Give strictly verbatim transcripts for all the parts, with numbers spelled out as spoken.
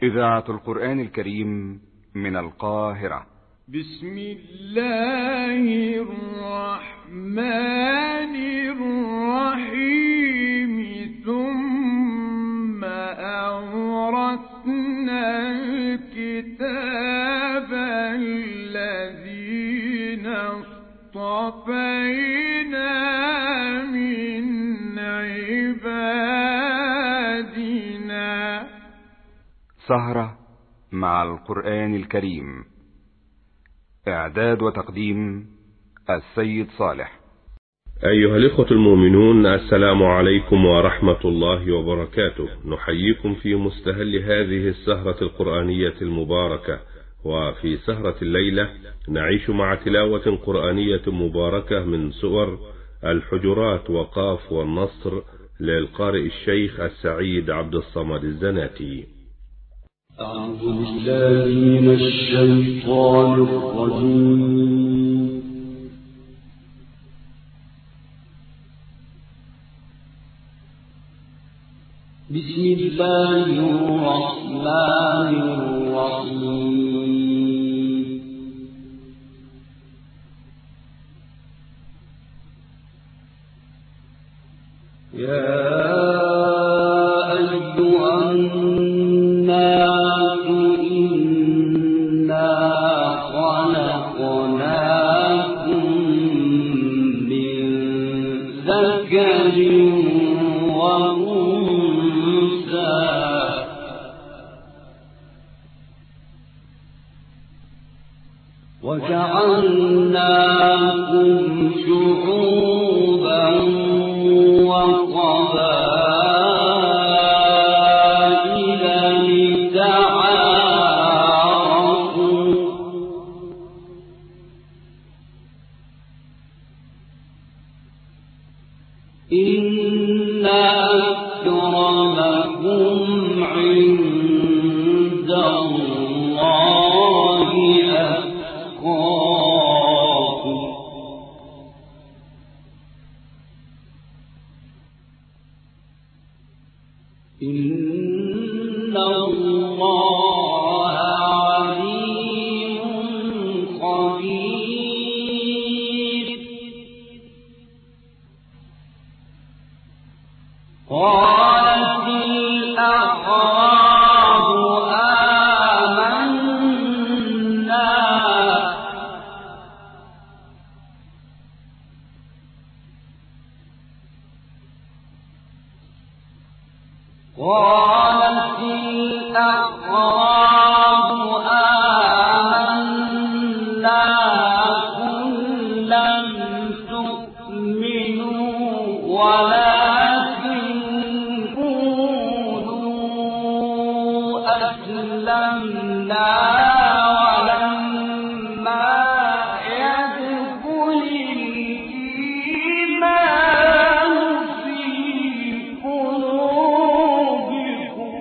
إذاعة القرآن الكريم من القاهرة. بسم الله الرحمن الرحيم. ثم أورثنا الكتاب الذين اصطفينا من عبادنا. سهرة مع القرآن الكريم. إعداد وتقديم السيد صالح. أيها الإخوة المؤمنون، السلام عليكم ورحمة الله وبركاته. نحييكم في مستهل هذه السهرة القرآنية المباركة. وفي سهرة الليلة نعيش مع تلاوة قرآنية مباركة من سور الحجرات وقاف والنصر للقارئ الشيخ السعيد عبد الصمد الزناتي. أعوذ بالله من الشيطان الرجيم. بسم الله الرحمن الرحيم. يا أيها الناس إنا خلقناكم من ذكر وأنثى وجعلناكم شعوبا وقبائل لتعارفوا إن أكرمكم عند الله أتقاكم. إن الله عليم خبير. قالت الأعراب آمنا قالت الأعراب آمنا قل لم تؤمنوا ولكن قولوا أسلمنا ولما يدخل الإيمان في قلوبكم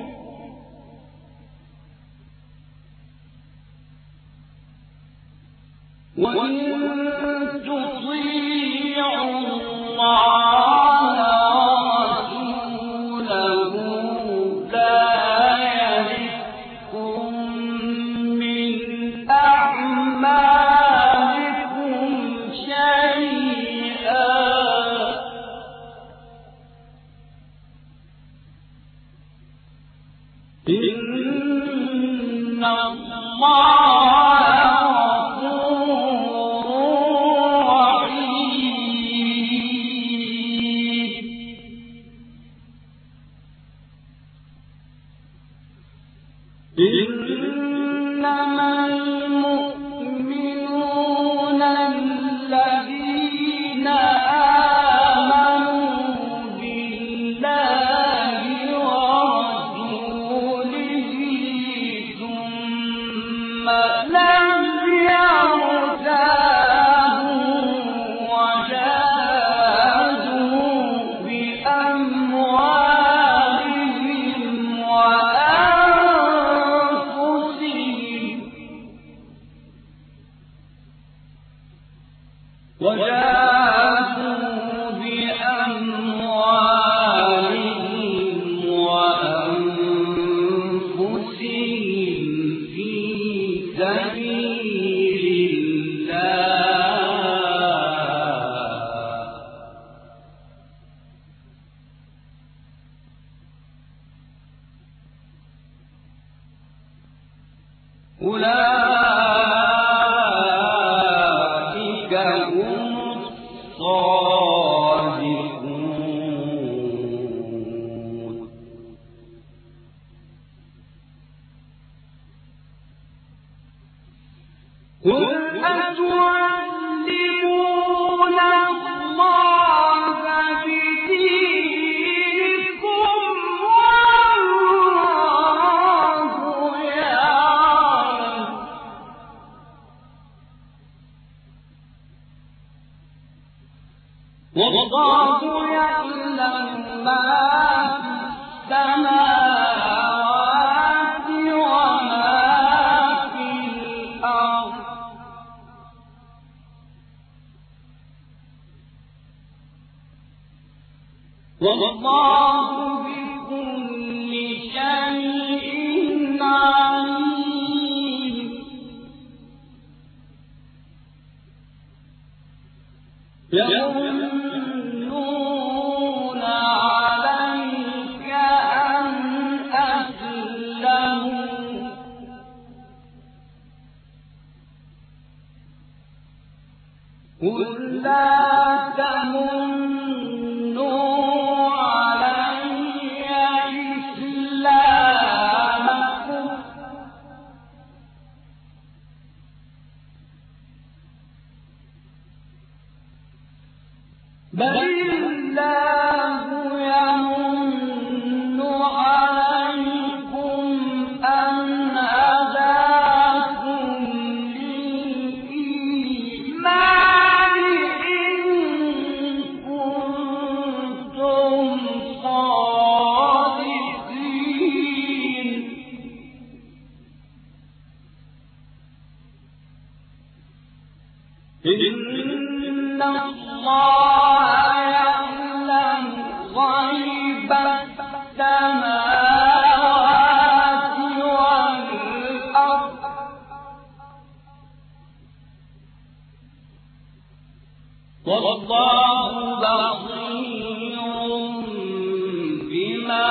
وإن تطيعوا الله ورسوله لا يلدكم من أعمالكم شيئا إن الله إنما المؤمنون الذين آمنوا بالله ورسوله ثم لم يرتابوا وجاهدوا بأموالهم وأنفسهم وجاهدوا بأموالهم وأنفسهم سبيل الله أولئك هم الصادقون. قل أتعلمون الله بدينكم والله يعلم والله يعلم ما في السماوات وما في الأرض والله بكل شيء عليم. يمنون عليك أن أسلموا قل لا تمنوا علي إسلامكم بل الله يمن عليكم أن هداكم للإيمان إن كنتم صادقين. إن الله يعلم غيب السماوات والأرض والله بصير بما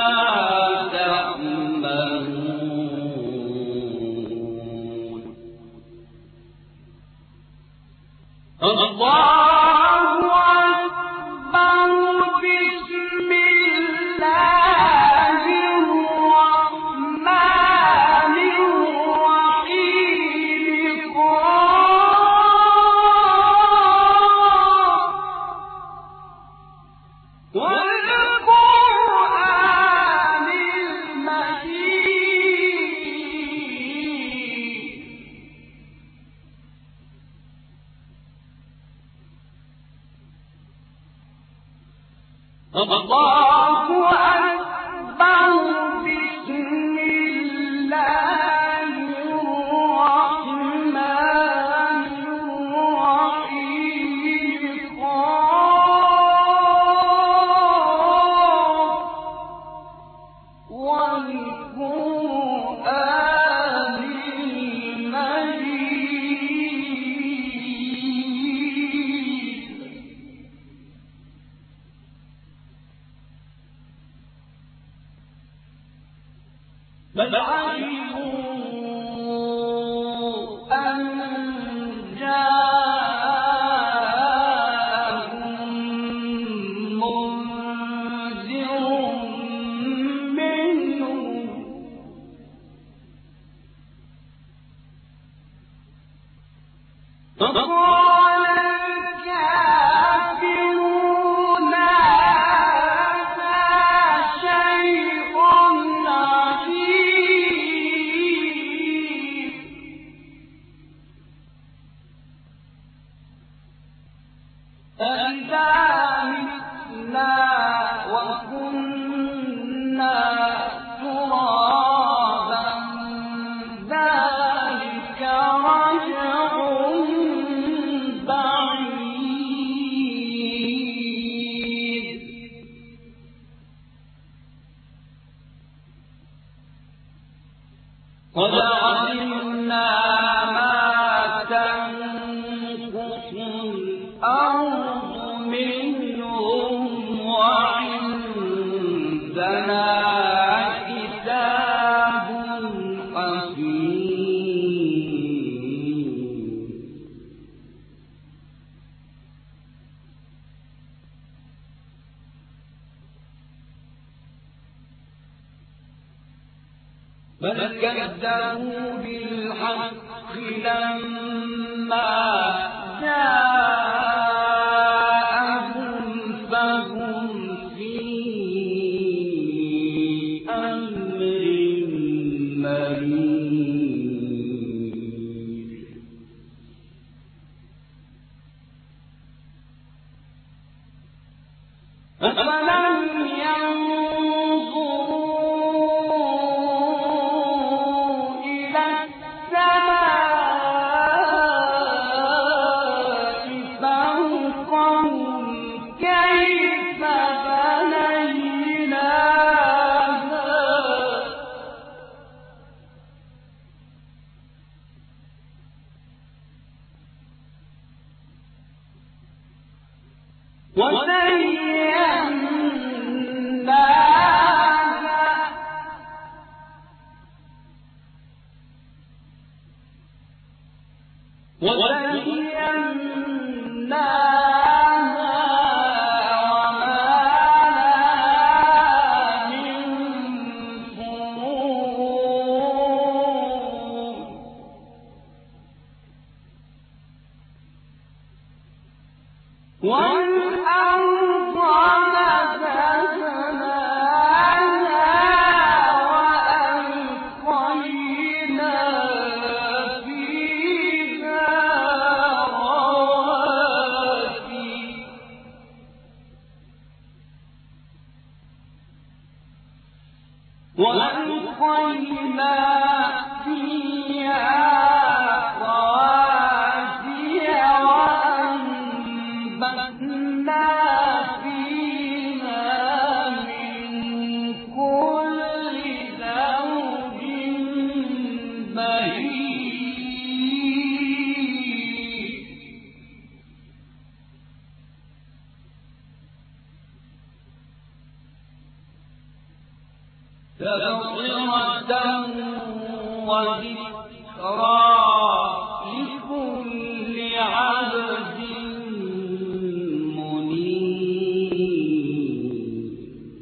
تعملون. الله أكبر. بسم الله الرحمن الرحيم. والقرآن المجيد. الله أكبر. بسم الله الرحمن الرحيم. والقرآن المجيد. بل عجبوا أن جاءهم منذر منهم فقال الكافرون هذا شيء عجيب. أَإِذَا مِتْنَا وَكُنَّا تُرَابًا ذَلِكَ رَجْعٌ بَعِيدٌ. قَدْ عَلِمْنَا كذبوا بالحق لما جاءهم فهم في أمر مريض أفلم ينظروا إلى السماء فوقهم كيف بنيناها وزيناها وزيناها وما لها من فروج والأرض مددناها وألقينا فيها رواسي وألقينا فيها رواسي وأنبتنا فيها من كل زوج بهيج تبصرة وذكرى لكل عبد منيب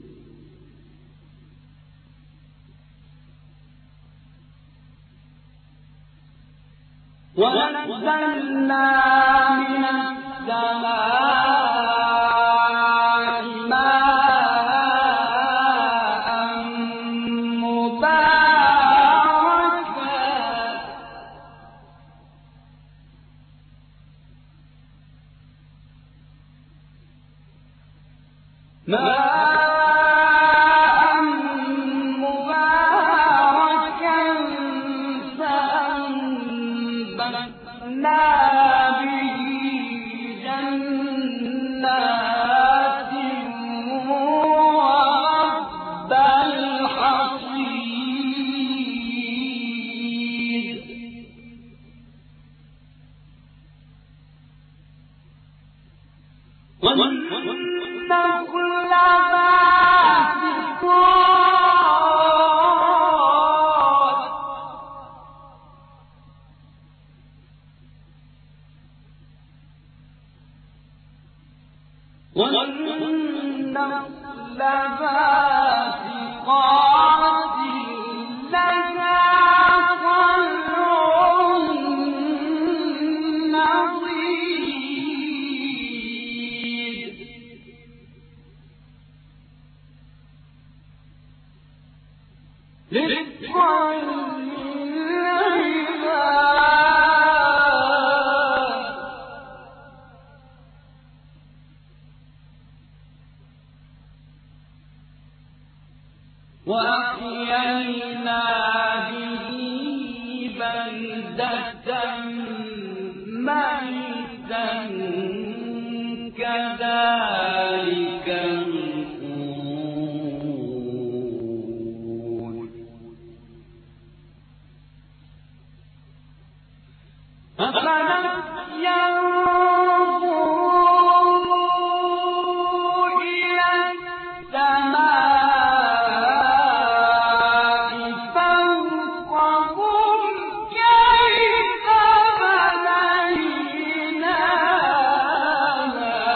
ونزلنا من السماء ماء مباركا ماء مباركا فأنبتنا به جنات وحب الحصيد والنخل باسقات والنخل باسقات لها طلع نضيد للطير وأحيينا به بلدة ميتا كذلك الخروج أفلم ينظروا إلى السماء فوقهم كيف بنيناها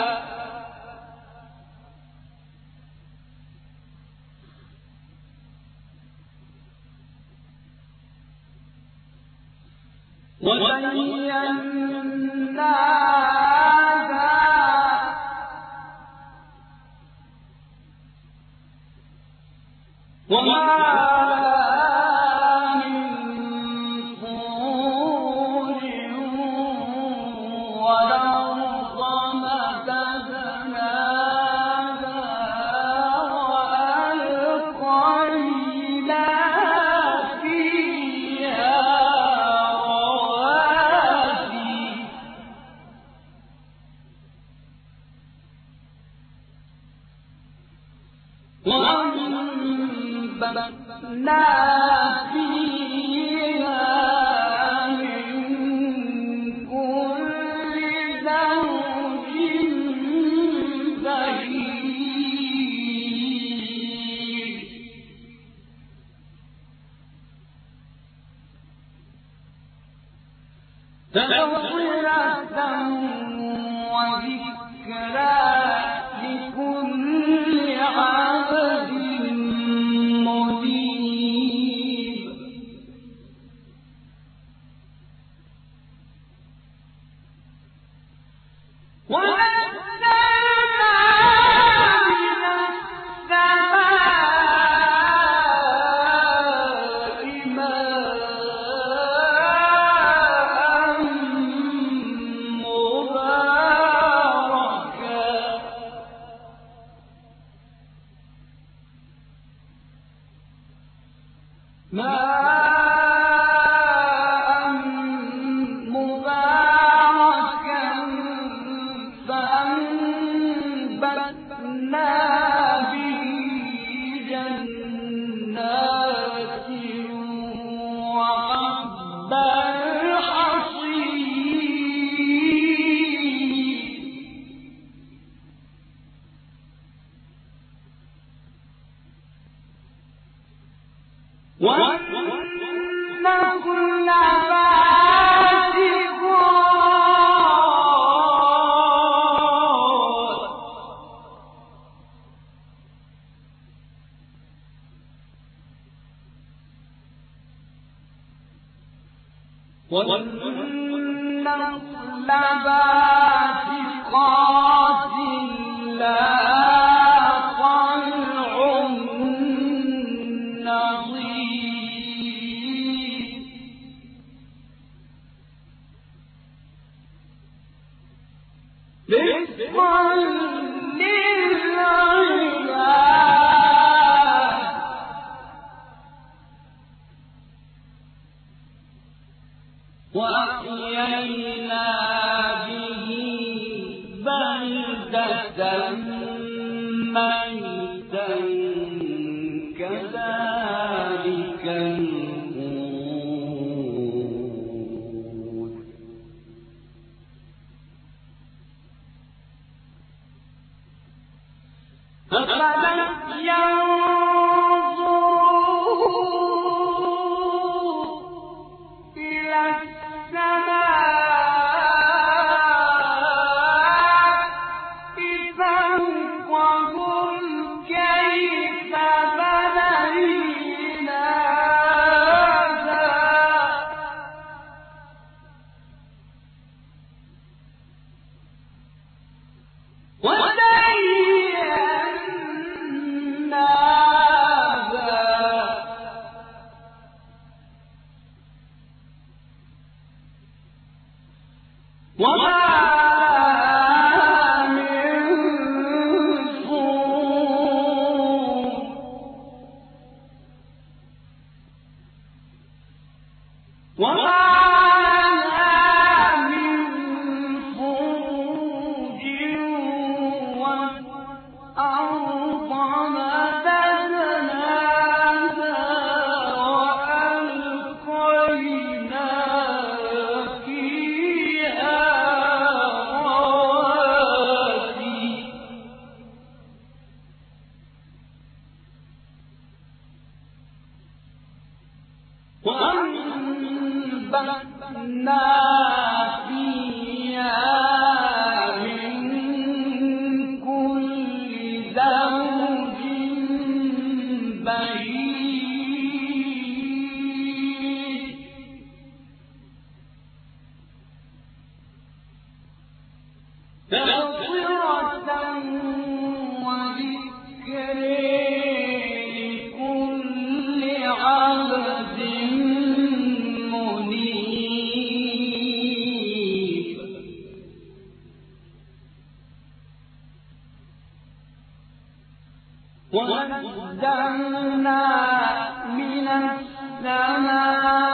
ونزلنا من السماء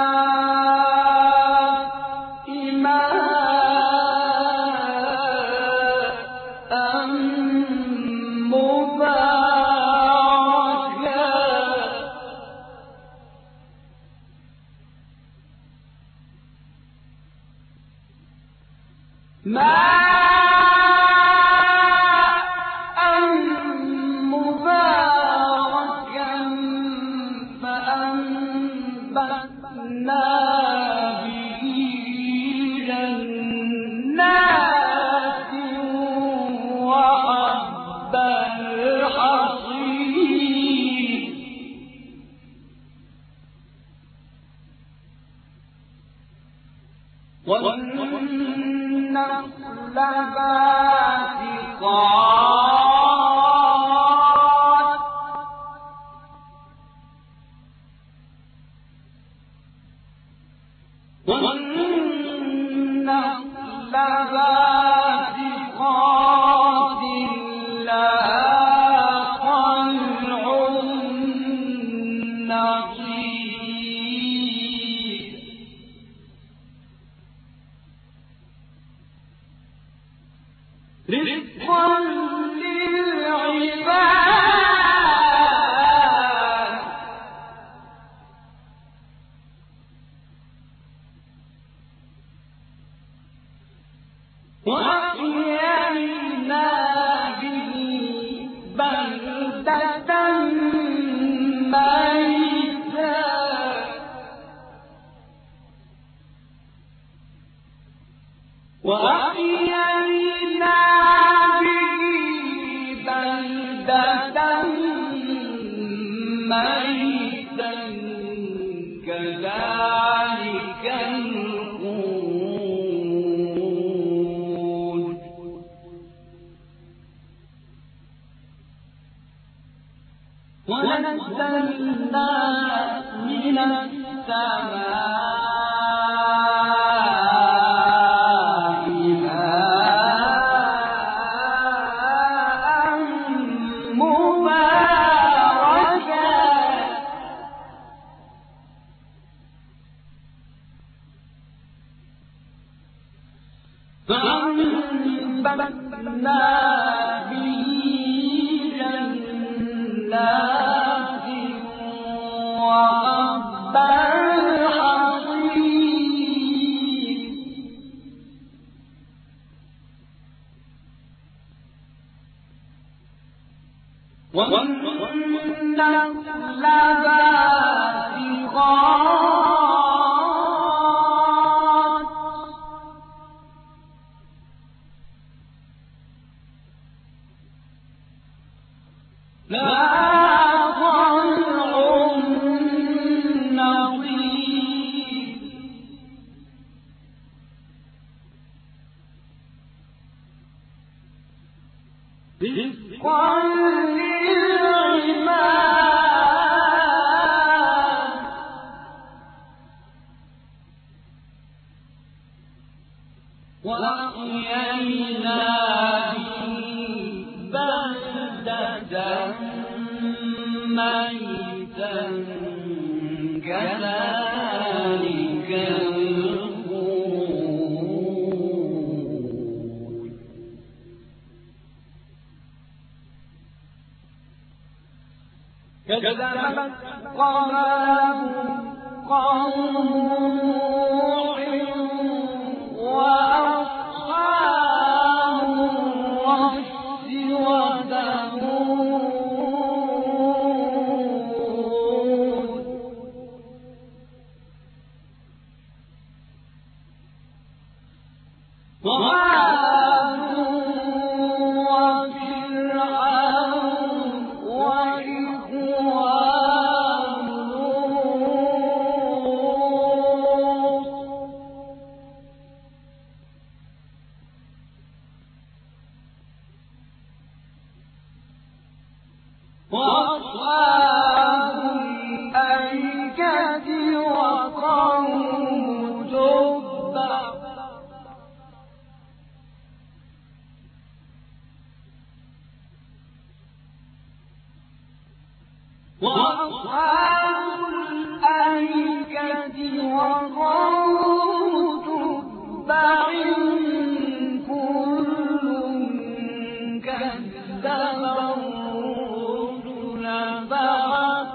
والنخل باسقات والنخل باسقات لها طلع نضيد رزقا للعباد وأحيينا به بلدة ميتا وأحيينا ميتا كذلك الخروج ونزلنا من السماء فأنبتنا به جنات وحب الحصيد والنخل باسقات لها طلع نضيد رزقا للعباد وأحيينا به بلدة ميتا كذلك الخروج كذبت قبلهم قوم نوح وأصحاب الرس وثمود وعاد وفرعون وإخوان لوط وأصحاب الأيكة وقوم تبع كل كذب الرسل بعد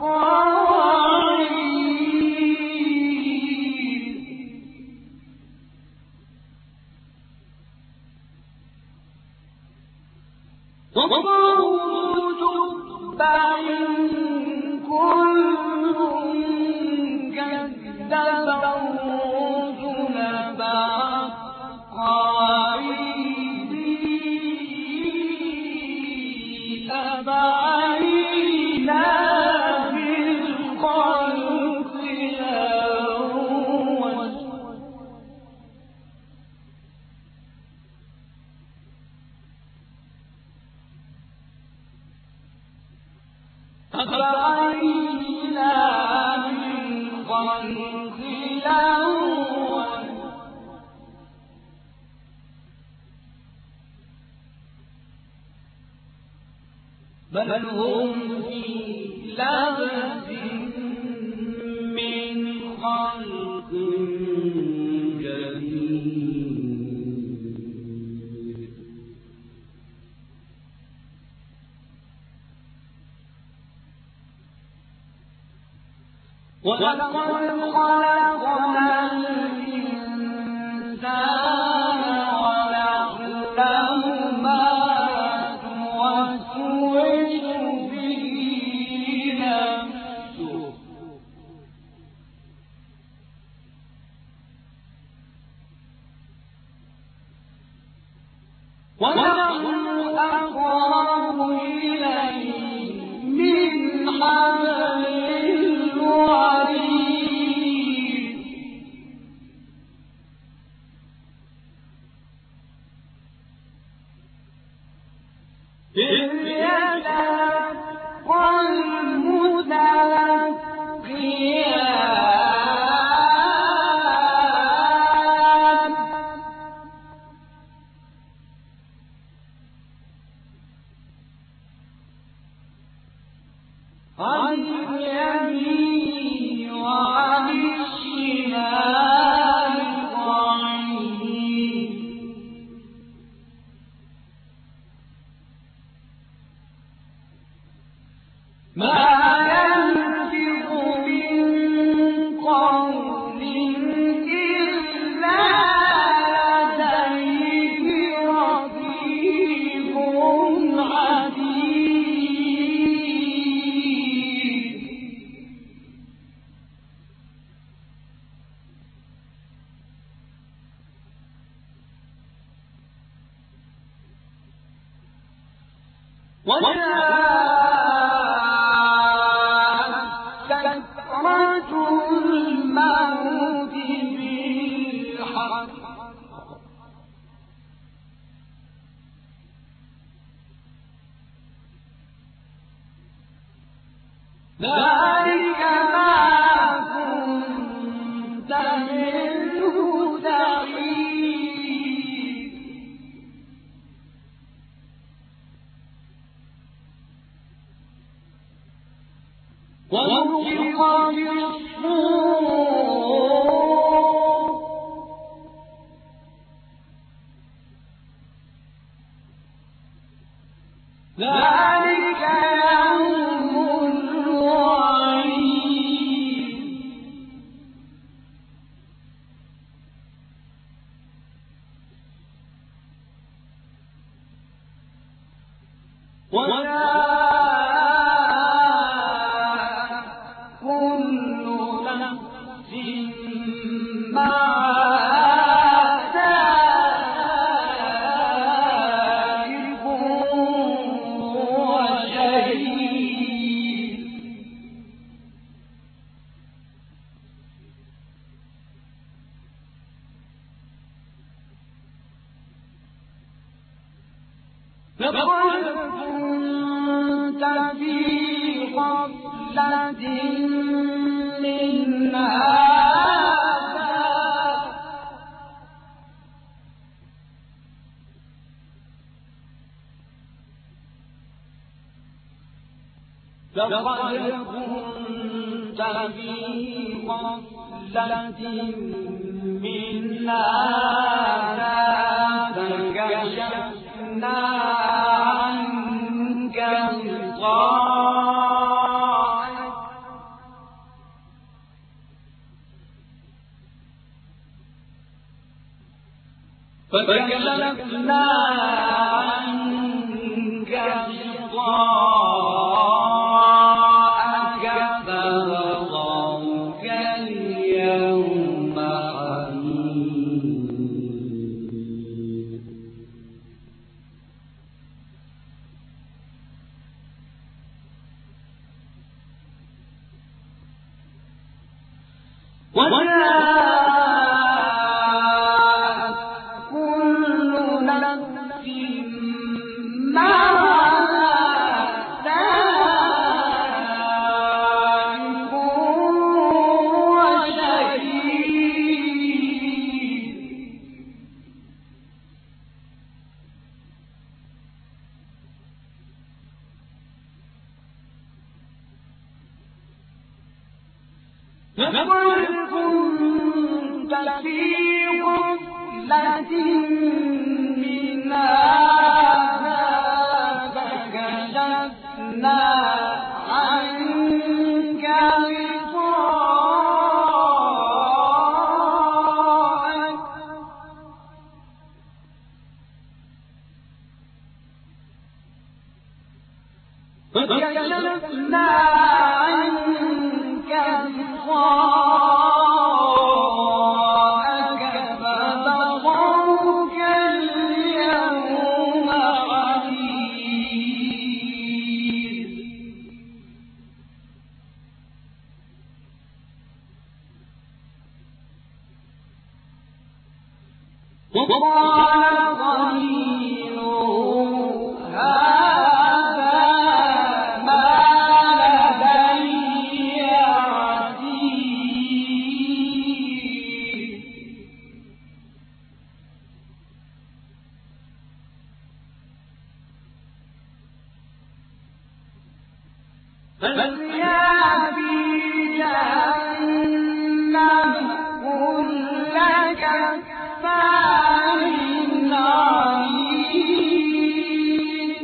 بل هم في لبس من خلق جديد ولقد خلقنا الإنسان ونعلم ما توسوس به نفسه ونحن أقرب إليه من حبل الوريد إذ يتلقى المتلقيان عن اليمين وعن الشمال قعيد ما ينطق من قول إلا لديه رقيب عتيد وجاءت سكرة الموت بالحق ذلك ما كنت منه تحيد ونفخ في الصور ذلك يوم الوعيد وجاءت كل نفس معها سائق وشهيد لقد كنت في غفلة من هذا كنت في غفلة من هذا فكشفنا عنك غطاءك فكشفنا عنك غطاءك فبصرك اليوم حديد وجاءت كل نفس معها سائق وشهيد لقد كنت في غفلة من هذا فكشفنا عنك غطاءك فكشفنا عنك غطاءك فبصرك اليوم حديد وقال قرينه هذا ما لدي عتيد فليا في جهنم كل كفار عنيد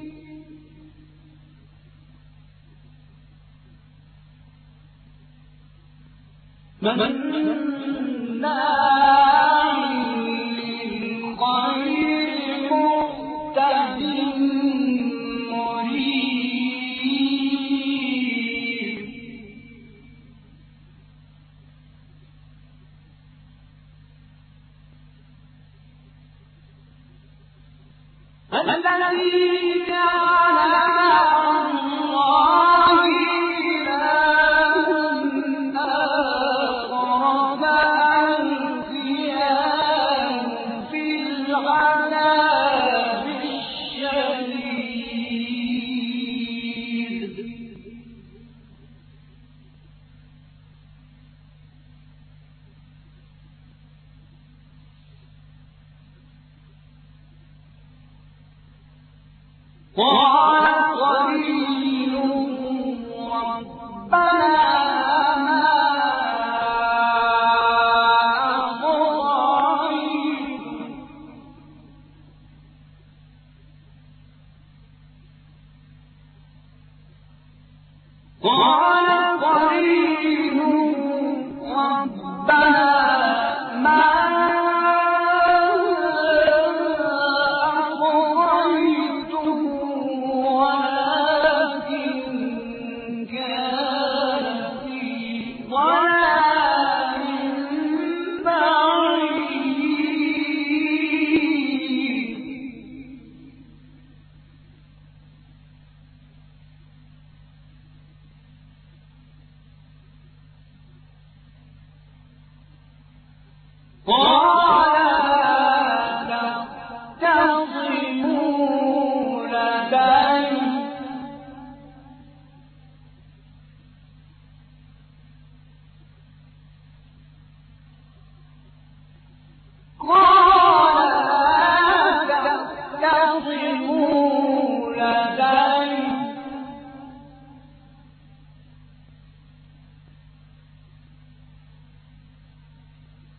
مناع للخير معتد مريب الذي جعل مع الله إلها آخر فألقياه في العذاب الشديد قال قرينه ربنا ما أطغيته قال قرينه ربنا ما أطغيته ولكن كان في ضلال بعيد قال لا تختصموا لدي قال لا تختصموا لدي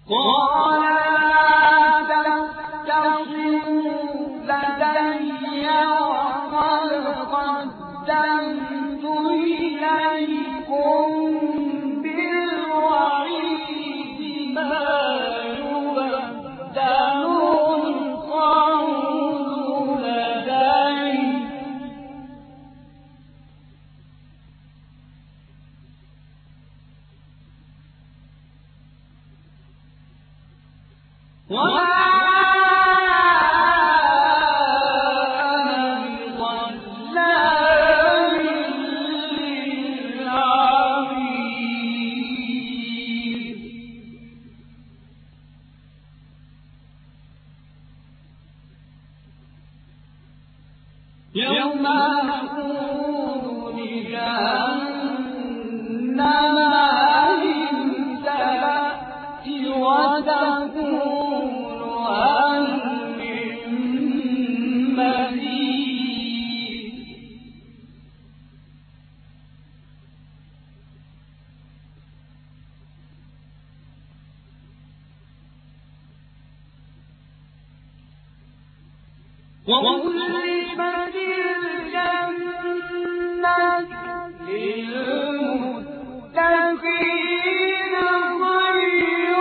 وأزلفت الجنة للمتقين غير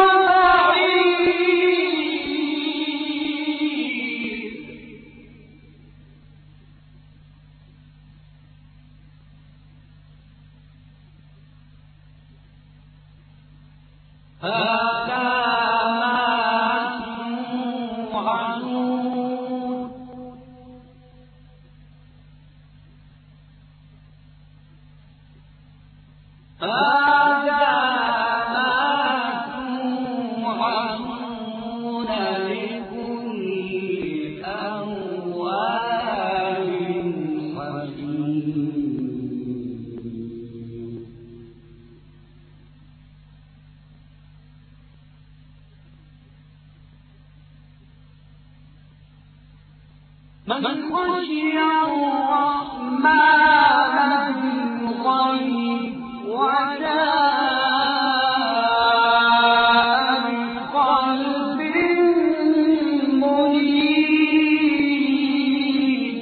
بعيد. هذا من خشي الرحمن بالغيب وجاء بقلب منيب.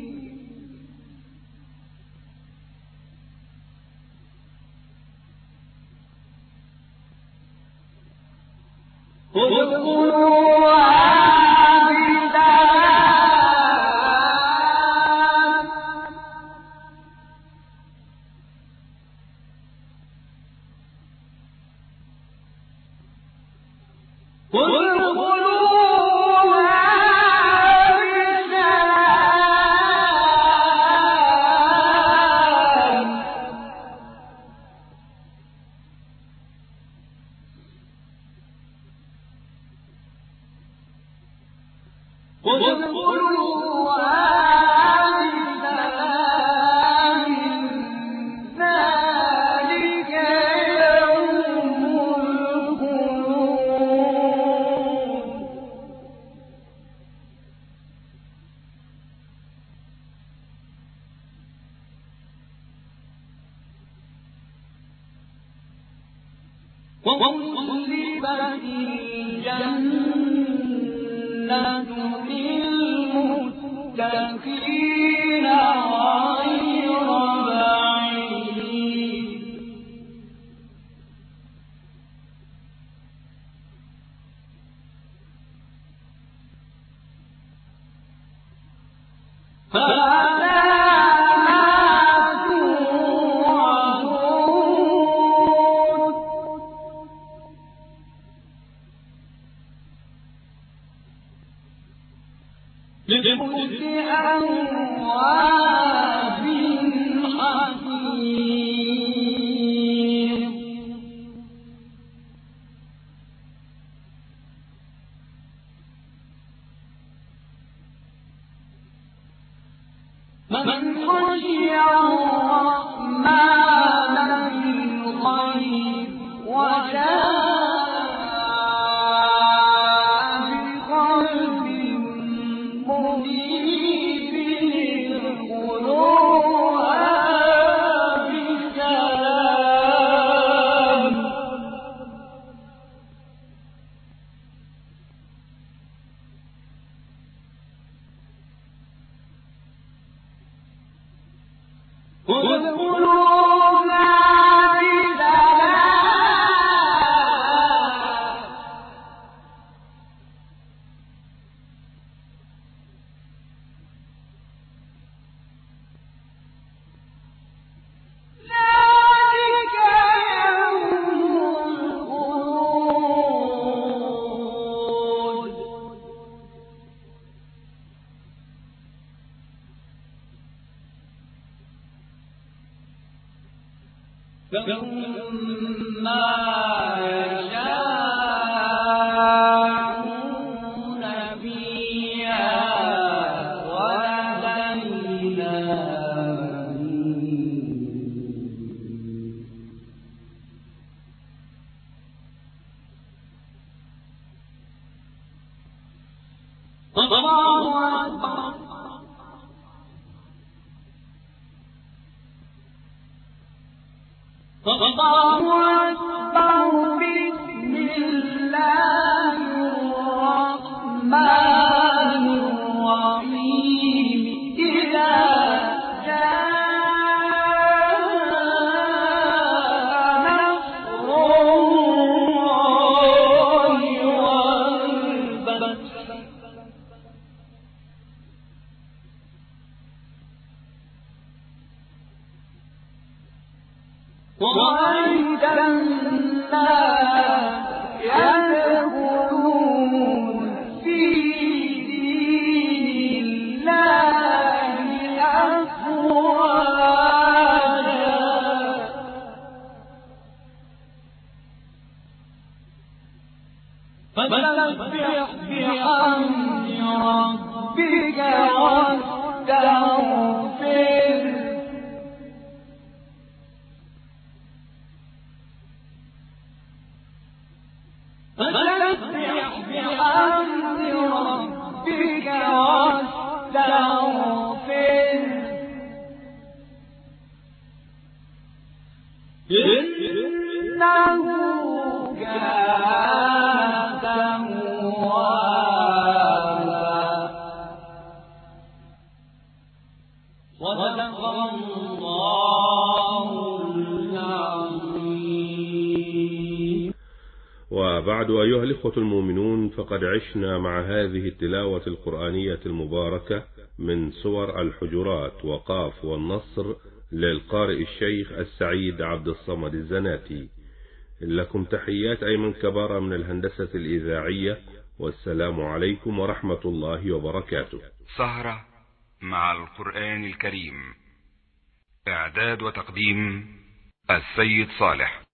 وأزلفت الجنة للمتقين غير بعيد. هذا لكل أواب حفيظ. من خشي الرحمن بالغيب وجاء ادخلوها ثم يشاءون فيها ولدينا الله أكبر. الله أكبر. بسم الله الرحمن الرحيم. إذا جاء نصر الله والفتح ورأيت الناس يدخلون في دين الله أفواجا فسبح بحمد ربك واستغفره فسبح بحمد ربك واستغفره إنه كان توابا. صدق الله العظيم. وبعد أيها الإخوة المؤمنون، فقد عشنا مع هذه التلاوة القرآنية المباركة من سور الحجرات وقاف والنصر للقارئ الشيخ السعيد عبد الصمد الزناتي. لكم تحيات أيمن كبارة من الهندسة الإذاعية، والسلام عليكم ورحمة الله وبركاته. سهرة مع القرآن الكريم، إعداد وتقديم السيد صالح.